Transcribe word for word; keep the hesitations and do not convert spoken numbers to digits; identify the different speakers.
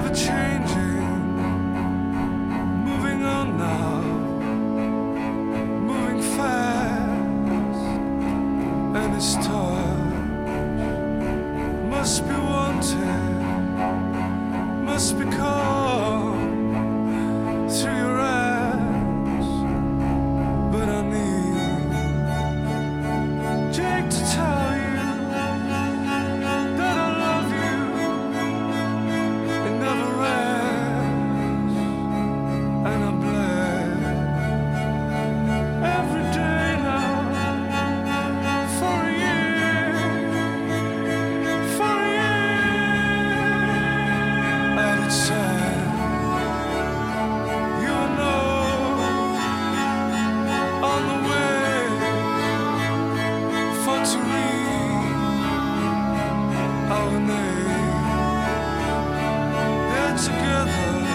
Speaker 1: ever changing, moving on now, moving fast, and his touch must be wanted, must be called through your eyes. But I need Jake to tell you that I love you. It never ends, and I'm blessed every day now for a year, for a year. And it's sad, you know, on the way for to read our name. They're together.